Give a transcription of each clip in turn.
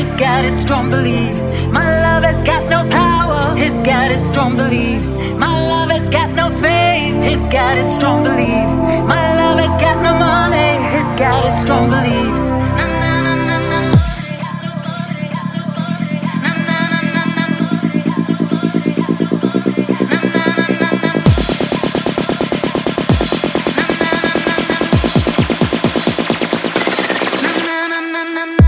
he's got his strong beliefs. My love has got no power, he's got his strong beliefs. My love has got no fame, he's got his strong beliefs. My love has got no money, he's got his strong beliefs. Na, na, na, na, na. Na, na, na, na, na. Na, na, na, na, na. Na, na, na, na, na.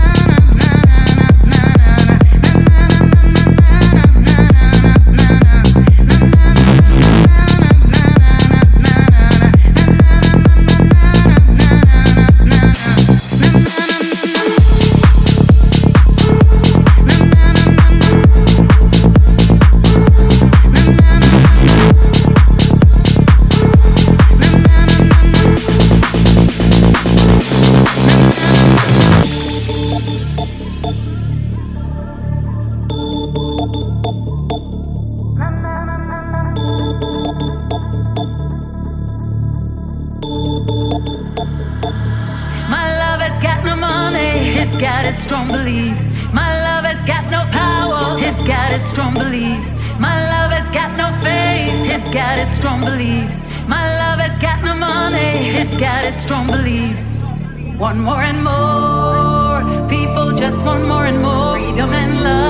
My love has got no money, he's got his strong beliefs. My love has got no power, he's got his strong beliefs. My love has got no fame, he's got his strong beliefs. My love has got no money, he's got his strong beliefs. Want more and more, people just want more and more freedom and love.